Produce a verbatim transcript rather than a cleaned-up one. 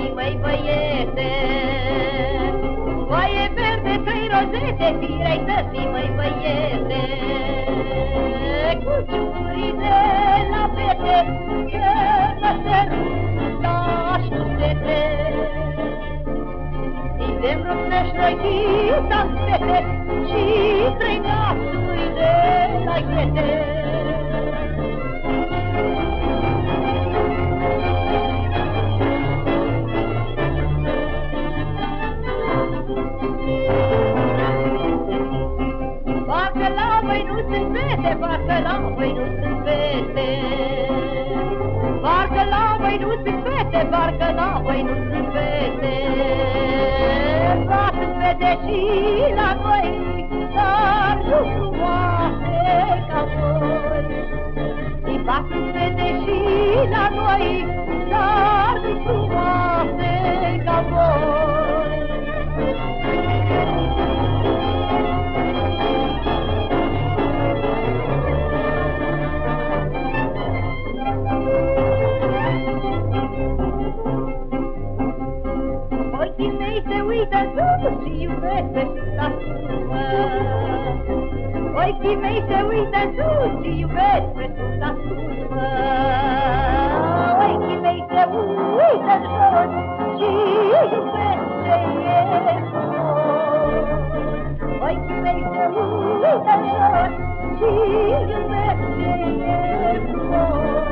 fii, măi băiete. Foaie verde, trei rozete, firei să fii, măi băiete. Cu ciucurile la fete, că mă sărutași cu sete. Idem rupnești noi ghita-n fete și trei nasuri de la ghete. Parcă la voi nu sunt fete, parcă la voi nu sunt fete. Parcă la voi nu sunt fete, parcă la voi nu sunt fete. Ba sunt fete și la voi, dar nu frumoase ca voi. Ba sunt fete și la noi, dar nu frumoase ca voi. Ochii mei se uită sus și iubesc pe la sumă. Ochii mei se uită sus și iubesc pe la sumă. Ochii mei se uită jos și iubesc ce e frumos. Ochii mei se uită jos și iubesc ce e frumos.